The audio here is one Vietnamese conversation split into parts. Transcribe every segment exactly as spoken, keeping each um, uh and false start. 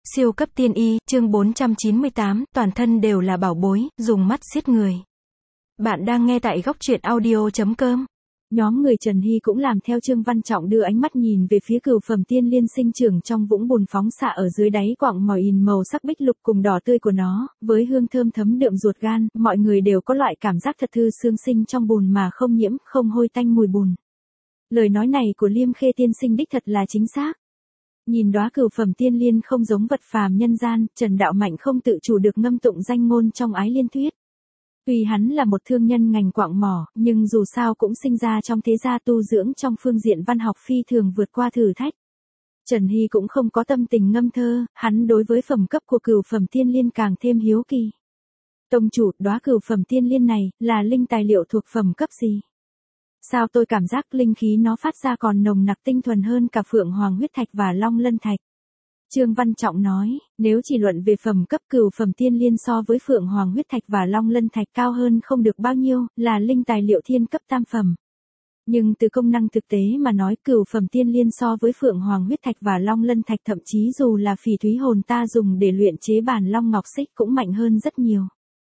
Siêu cấp tiên y, chương bốn trăm chín mươi tám, toàn thân đều là bảo bối, dùng mắt giết người. Bạn đang nghe tại góc truyện audio chấm com. Nhóm người Trần Hy cũng làm theo Trương Văn Trọng đưa ánh mắt nhìn về phía cửu phẩm tiên liên sinh trưởng trong vũng bùn phóng xạ ở dưới đáy quặng màu in màu sắc bích lục cùng đỏ tươi của nó, với hương thơm thấm đượm ruột gan, mọi người đều có loại cảm giác thật thư xương sinh trong bùn mà không nhiễm, không hôi tanh mùi bùn. Lời nói này của Liêm Khê tiên sinh đích thật là chính xác. Nhìn đóa cửu phẩm tiên liên không giống vật phàm nhân gian, Trần Đạo Mạnh không tự chủ được ngâm tụng danh ngôn trong Ái Liên Thuyết. Tuy hắn là một thương nhân ngành quặng mỏ, nhưng dù sao cũng sinh ra trong thế gia tu dưỡng trong phương diện văn học phi thường vượt qua thử thách. Trần Hy cũng không có tâm tình ngâm thơ, hắn đối với phẩm cấp của cửu phẩm tiên liên càng thêm hiếu kỳ. Tông chủ, đóa cửu phẩm tiên liên này, là linh tài liệu thuộc phẩm cấp gì? Sao tôi cảm giác linh khí nó phát ra còn nồng nặc tinh thuần hơn cả Phượng Hoàng huyết thạch và Long Lân thạch? Trương Văn Trọng nói, nếu chỉ luận về phẩm cấp cửu phẩm tiên liên so với Phượng Hoàng huyết thạch và Long Lân thạch cao hơn không được bao nhiêu, là linh tài liệu thiên cấp tam phẩm. Nhưng từ công năng thực tế mà nói, cửu phẩm tiên liên so với Phượng Hoàng huyết thạch và Long Lân thạch thậm chí dù là phỉ thúy hồn ta dùng để luyện chế bản Long Ngọc Xích cũng mạnh hơn rất nhiều.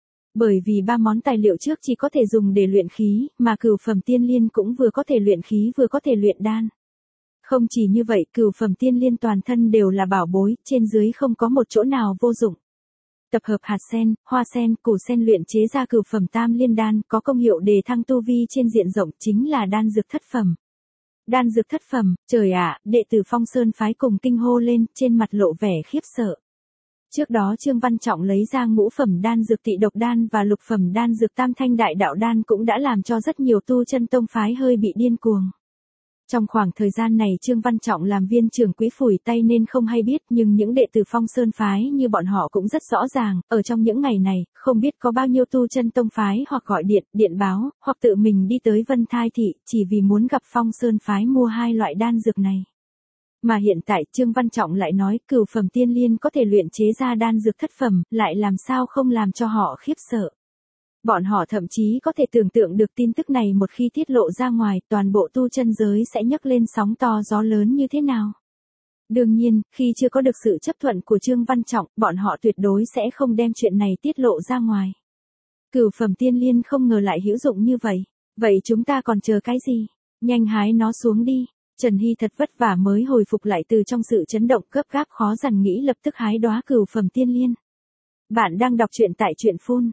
Bởi vì ba món tài liệu trước chỉ có thể dùng để luyện khí, mà cửu phẩm tiên liên cũng vừa có thể luyện khí vừa có thể luyện đan. Không chỉ như vậy, cửu phẩm tiên liên toàn thân đều là bảo bối, trên dưới không có một chỗ nào vô dụng. Tập hợp hạt sen, hoa sen, củ sen luyện chế ra cửu phẩm tam liên đan, có công hiệu đề thăng tu vi trên diện rộng, chính là đan dược thất phẩm. Đan dược thất phẩm, trời ạ, đệ tử Phong Sơn phái cùng kinh hô lên, trên mặt lộ vẻ khiếp sợ. Trước đó Trương Văn Trọng lấy ra ngũ phẩm đan dược tị độc đan và lục phẩm đan dược tam thanh đại đạo đan cũng đã làm cho rất nhiều tu chân tông phái hơi bị điên cuồng. Trong khoảng thời gian này Trương Văn Trọng làm viên trưởng quỹ phủi tay nên không hay biết, nhưng những đệ tử Phong Sơn phái như bọn họ cũng rất rõ ràng, ở trong những ngày này, không biết có bao nhiêu tu chân tông phái hoặc gọi điện, điện báo, hoặc tự mình đi tới Vân Thai Thị, chỉ vì muốn gặp Phong Sơn phái mua hai loại đan dược này. Mà hiện tại Trương Văn Trọng lại nói cửu phẩm tiên liên có thể luyện chế ra đan dược thất phẩm, lại làm sao không làm cho họ khiếp sợ. Bọn họ thậm chí có thể tưởng tượng được tin tức này một khi tiết lộ ra ngoài, toàn bộ tu chân giới sẽ nhấc lên sóng to gió lớn như thế nào. Đương nhiên, khi chưa có được sự chấp thuận của Trương Văn Trọng, bọn họ tuyệt đối sẽ không đem chuyện này tiết lộ ra ngoài. Cửu phẩm tiên liên không ngờ lại hữu dụng như vậy. Vậy chúng ta còn chờ cái gì? Nhanh hái nó xuống đi. Trần Hy thật vất vả mới hồi phục lại từ trong sự chấn động gấp gáp khó dằn nghĩ lập tức hái đóa cửu phẩm tiên liên. Bạn đang đọc truyện tại truyện phun.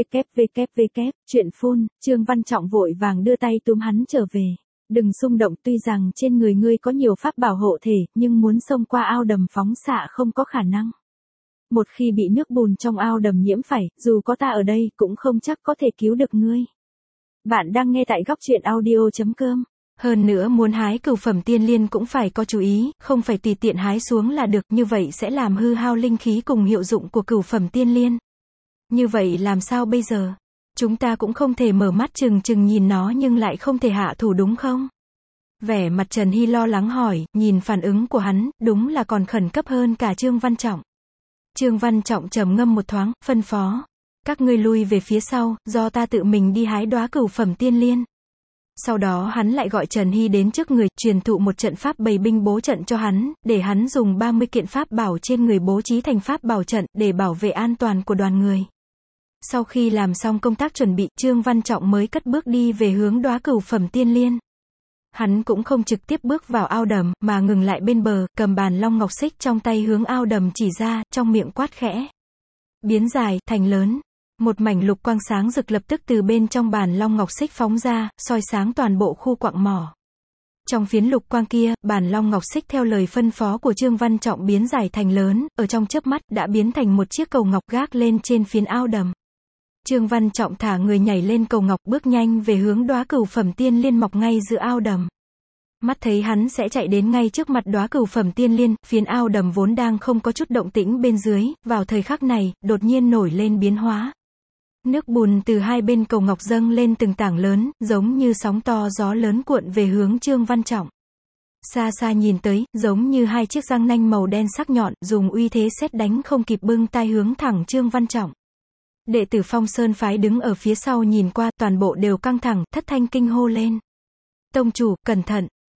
www, truyện phun, Trương Văn Trọng vội vàng đưa tay túm hắn trở về. Đừng xung động, tuy rằng trên người ngươi có nhiều pháp bảo hộ thể, nhưng muốn xông qua ao đầm phóng xạ không có khả năng. Một khi bị nước bùn trong ao đầm nhiễm phải, dù có ta ở đây cũng không chắc có thể cứu được ngươi. Bạn đang nghe tại góc truyện audio chấm com. Hơn nữa muốn hái cửu phẩm tiên liên cũng phải có chú ý, không phải tùy tiện hái xuống là được, như vậy sẽ làm hư hao linh khí cùng hiệu dụng của cửu phẩm tiên liên. Như vậy làm sao bây giờ? Chúng ta cũng không thể mở mắt trừng trừng nhìn nó nhưng lại không thể hạ thủ đúng không? Vẻ mặt Trần Hy lo lắng hỏi, nhìn phản ứng của hắn, đúng là còn khẩn cấp hơn cả Trương Văn Trọng. Trương Văn Trọng trầm ngâm một thoáng, phân phó. Các ngươi lui về phía sau, do ta tự mình đi hái đóa cửu phẩm tiên liên. Sau đó hắn lại gọi Trần Hy đến trước người, truyền thụ một trận pháp bày binh bố trận cho hắn, để hắn dùng ba mươi kiện pháp bảo trên người bố trí thành pháp bảo trận, để bảo vệ an toàn của đoàn người. Sau khi làm xong công tác chuẩn bị, Trương Văn Trọng mới cất bước đi về hướng đóa cửu phẩm tiên liên. Hắn cũng không trực tiếp bước vào ao đầm, mà ngừng lại bên bờ, cầm bàn Long Ngọc Xích trong tay hướng ao đầm chỉ ra, trong miệng quát khẽ. Biến dài, thành lớn. Một mảnh lục quang sáng rực lập tức từ bên trong bàn Long Ngọc Xích phóng ra, soi sáng toàn bộ khu quặng mỏ. Trong phiến lục quang kia, bàn Long Ngọc Xích theo lời phân phó của Trương Văn Trọng biến dài thành lớn, ở trong chớp mắt đã biến thành một chiếc cầu ngọc gác lên trên phiến ao đầm. Trương Văn Trọng thả người nhảy lên cầu ngọc, bước nhanh về hướng đóa cửu phẩm tiên liên mọc ngay giữa ao đầm. Mắt thấy hắn sẽ chạy đến ngay trước mặt đóa cửu phẩm tiên liên, phiến ao đầm vốn đang không có chút động tĩnh bên dưới, vào thời khắc này, đột nhiên nổi lên biến hóa. Nước bùn từ hai bên cầu ngọc dâng lên từng tảng lớn, giống như sóng to gió lớn cuộn về hướng Trương Văn Trọng. Xa xa nhìn tới, giống như hai chiếc răng nanh màu đen sắc nhọn, dùng uy thế sét đánh không kịp bưng tai hướng thẳng Trương Văn Trọng. Đệ tử Phong Sơn phái đứng ở phía sau nhìn qua, toàn bộ đều căng thẳng, thất thanh kinh hô lên. Tông chủ, cẩn thận.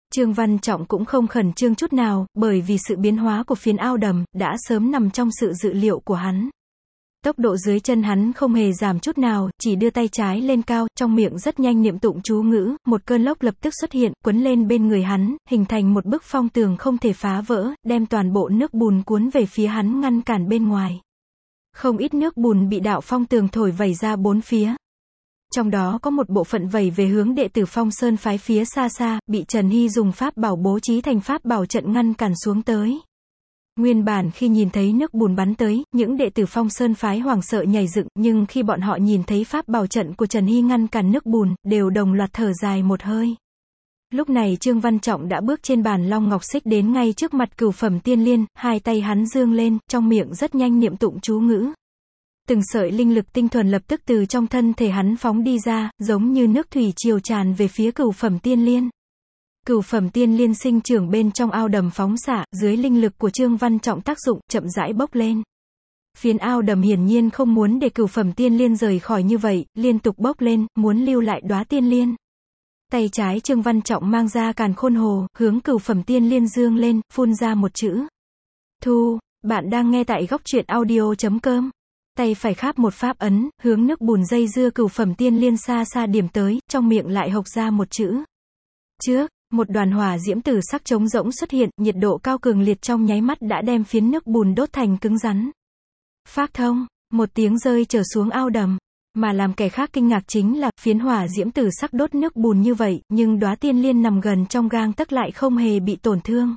Trương Văn Trọng cũng không khẩn trương chút nào, bởi vì sự biến hóa của phiến ao đầm, đã sớm nằm trong sự dự liệu của hắn. Tốc độ dưới chân hắn không hề giảm chút nào, chỉ đưa tay trái lên cao, trong miệng rất nhanh niệm tụng chú ngữ, một cơn lốc lập tức xuất hiện, quấn lên bên người hắn, hình thành một bức phong tường không thể phá vỡ, đem toàn bộ nước bùn cuốn về phía hắn ngăn cản bên ngoài. Không ít nước bùn bị đạo phong tường thổi vẩy ra bốn phía. Trong đó có một bộ phận vẩy về hướng đệ tử Phong Sơn phái phía xa xa, bị Trần Hy dùng pháp bảo bố trí thành pháp bảo trận ngăn cản xuống tới. Nguyên bản khi nhìn thấy nước bùn bắn tới, những đệ tử Phong Sơn phái hoảng sợ nhảy dựng, nhưng khi bọn họ nhìn thấy pháp bảo trận của Trần Hy ngăn cản nước bùn, đều đồng loạt thở dài một hơi. Lúc này Trương Văn Trọng đã bước trên bàn long ngọc xích đến ngay trước mặt Cửu Phẩm Tiên Liên, hai tay hắn dương lên, trong miệng rất nhanh niệm tụng chú ngữ. Từng sợi linh lực tinh thuần lập tức từ trong thân thể hắn phóng đi ra, giống như nước thủy triều tràn về phía Cửu Phẩm Tiên Liên. Cửu Phẩm Tiên Liên sinh trưởng bên trong ao đầm phóng xạ, dưới linh lực của Trương Văn Trọng tác dụng, chậm rãi bốc lên. Phiến ao đầm hiển nhiên không muốn để Cửu Phẩm Tiên Liên rời khỏi như vậy, liên tục bốc lên, muốn lưu lại đóa tiên liên. Tay trái Trương Văn Trọng mang ra càn khôn hồ, hướng Cửu Phẩm Tiên Liên dương lên, phun ra một chữ. Thu, bạn đang nghe tại góc truyện audio chấm com. Tay phải kháp một pháp ấn, hướng nước bùn dây dưa Cửu Phẩm Tiên Liên xa xa điểm tới, trong miệng lại hộc ra một chữ. Trước, một đoàn hỏa diễm tử sắc trống rỗng xuất hiện, nhiệt độ cao cường liệt trong nháy mắt đã đem phiến nước bùn đốt thành cứng rắn. Phác thông, một tiếng rơi trở xuống ao đầm. Mà làm kẻ khác kinh ngạc chính là, phiến hỏa diễm tử sắc đốt nước bùn như vậy, nhưng đóa tiên liên nằm gần trong gang tấc lại không hề bị tổn thương.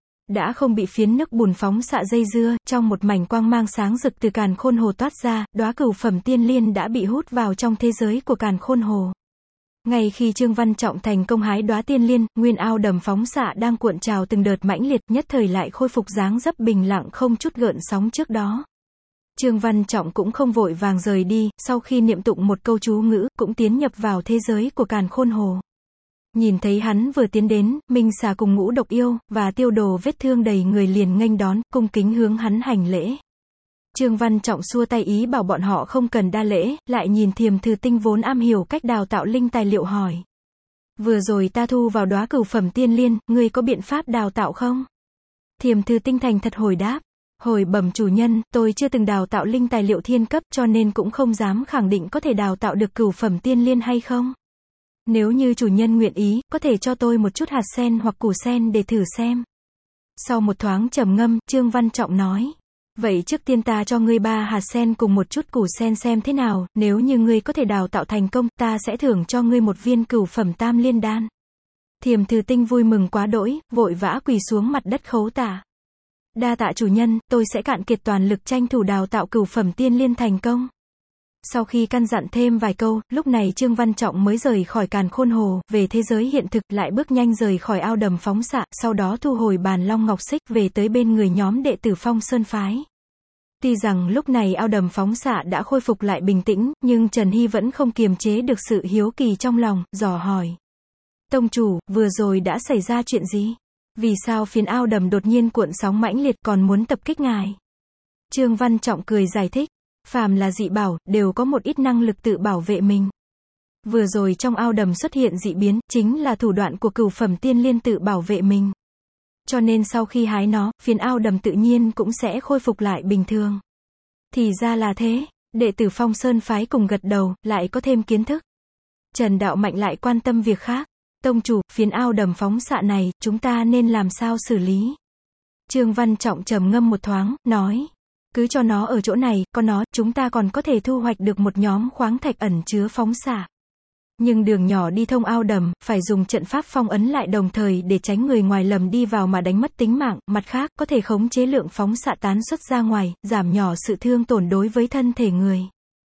Đã không bị phiến nước bùn phóng xạ dây dưa, trong một mảnh quang mang sáng rực từ càn khôn hồ toát ra, đóa Cửu Phẩm Tiên Liên đã bị hút vào trong thế giới của càn khôn hồ. Ngay khi Trương Văn Trọng thành công hái đóa tiên liên, nguyên ao đầm phóng xạ đang cuộn trào từng đợt mãnh liệt, nhất thời lại khôi phục dáng dấp bình lặng không chút gợn sóng trước đó. Trương Văn Trọng cũng không vội vàng rời đi, sau khi niệm tụng một câu chú ngữ, cũng tiến nhập vào thế giới của càn khôn hồ. Nhìn thấy hắn vừa tiến đến, Minh Xà cùng Ngũ Độc Yêu, và Tiêu Đồ vết thương đầy người liền nghênh đón, cung kính hướng hắn hành lễ. Trương Văn Trọng xua tay ý bảo bọn họ không cần đa lễ, lại nhìn Thiềm Thư Tinh vốn am hiểu cách đào tạo linh tài liệu hỏi. Vừa rồi ta thu vào đóa Cửu Phẩm Tiên Liên, ngươi có biện pháp đào tạo không? Thiềm Thư Tinh thành thật hồi đáp. Hồi bẩm chủ nhân, tôi chưa từng đào tạo linh tài liệu thiên cấp, cho nên cũng không dám khẳng định có thể đào tạo được Cửu Phẩm Tiên Liên hay không. Nếu như chủ nhân nguyện ý, có thể cho tôi một chút hạt sen hoặc củ sen để thử xem. Sau một thoáng trầm ngâm, Trương Văn Trọng nói. Vậy trước tiên ta cho ngươi ba hạt sen cùng một chút củ sen xem thế nào, nếu như ngươi có thể đào tạo thành công, ta sẽ thưởng cho ngươi một viên Cửu Phẩm Tam Liên đan. Thiềm Thư Tinh vui mừng quá đỗi, vội vã quỳ xuống mặt đất khấu tạ. Đa tạ chủ nhân, tôi sẽ cạn kiệt toàn lực tranh thủ đào tạo Cửu Phẩm Tiên Liên thành công. Sau khi căn dặn thêm vài câu, lúc này Trương Văn Trọng mới rời khỏi càn khôn hồ, về thế giới hiện thực, lại bước nhanh rời khỏi ao đầm phóng xạ, sau đó thu hồi bàn long ngọc xích về tới bên người nhóm đệ tử Phong Sơn phái. Tuy rằng lúc này ao đầm phóng xạ đã khôi phục lại bình tĩnh, nhưng Trần Hy vẫn không kiềm chế được sự hiếu kỳ trong lòng, dò hỏi. Tông chủ, vừa rồi đã xảy ra chuyện gì? Vì sao phiến ao đầm đột nhiên cuộn sóng mãnh liệt còn muốn tập kích ngài? Trương Văn Trọng cười giải thích. Phàm là dị bảo, đều có một ít năng lực tự bảo vệ mình. Vừa rồi trong ao đầm xuất hiện dị biến, chính là thủ đoạn của Cửu Phẩm Tiên Liên tự bảo vệ mình. Cho nên sau khi hái nó, phiến ao đầm tự nhiên cũng sẽ khôi phục lại bình thường. Thì ra là thế, đệ tử Phong Sơn phái cùng gật đầu, lại có thêm kiến thức. Trần Đạo Mạnh lại quan tâm việc khác. Tông chủ, phiến ao đầm phóng xạ này, chúng ta nên làm sao xử lý? Trương Văn Trọng trầm ngâm một thoáng, nói. Cứ cho nó ở chỗ này, có nó, chúng ta còn có thể thu hoạch được một nhóm khoáng thạch ẩn chứa phóng xạ. Nhưng đường nhỏ đi thông ao đầm, phải dùng trận pháp phong ấn lại đồng thời để tránh người ngoài lầm đi vào mà đánh mất tính mạng, mặt khác, có thể khống chế lượng phóng xạ tán xuất ra ngoài, giảm nhỏ sự thương tổn đối với thân thể người.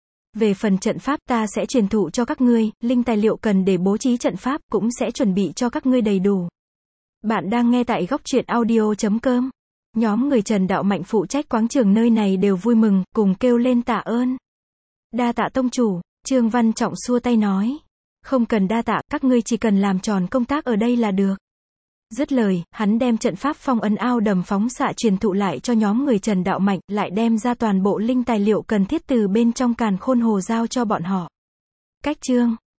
Về phần trận pháp ta sẽ truyền thụ cho các ngươi, linh tài liệu cần để bố trí trận pháp cũng sẽ chuẩn bị cho các ngươi đầy đủ. Bạn đang nghe tại góc truyện audio chấm com. Nhóm người Trần Đạo Mạnh phụ trách quáng trường nơi này đều vui mừng, cùng kêu lên tạ ơn. Đa tạ tông chủ, Trương Văn Trọng xua tay nói. Không cần đa tạ, các ngươi chỉ cần làm tròn công tác ở đây là được. Dứt lời, hắn đem trận pháp phong ấn ao đầm phóng xạ truyền thụ lại cho nhóm người Trần Đạo Mạnh, lại đem ra toàn bộ linh tài liệu cần thiết từ bên trong càn khôn hồ giao cho bọn họ. Cách chương